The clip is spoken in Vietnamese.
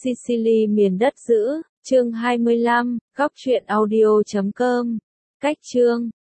Sicily miền đất giữ, chương 25, góc truyện audio.com. Cách chương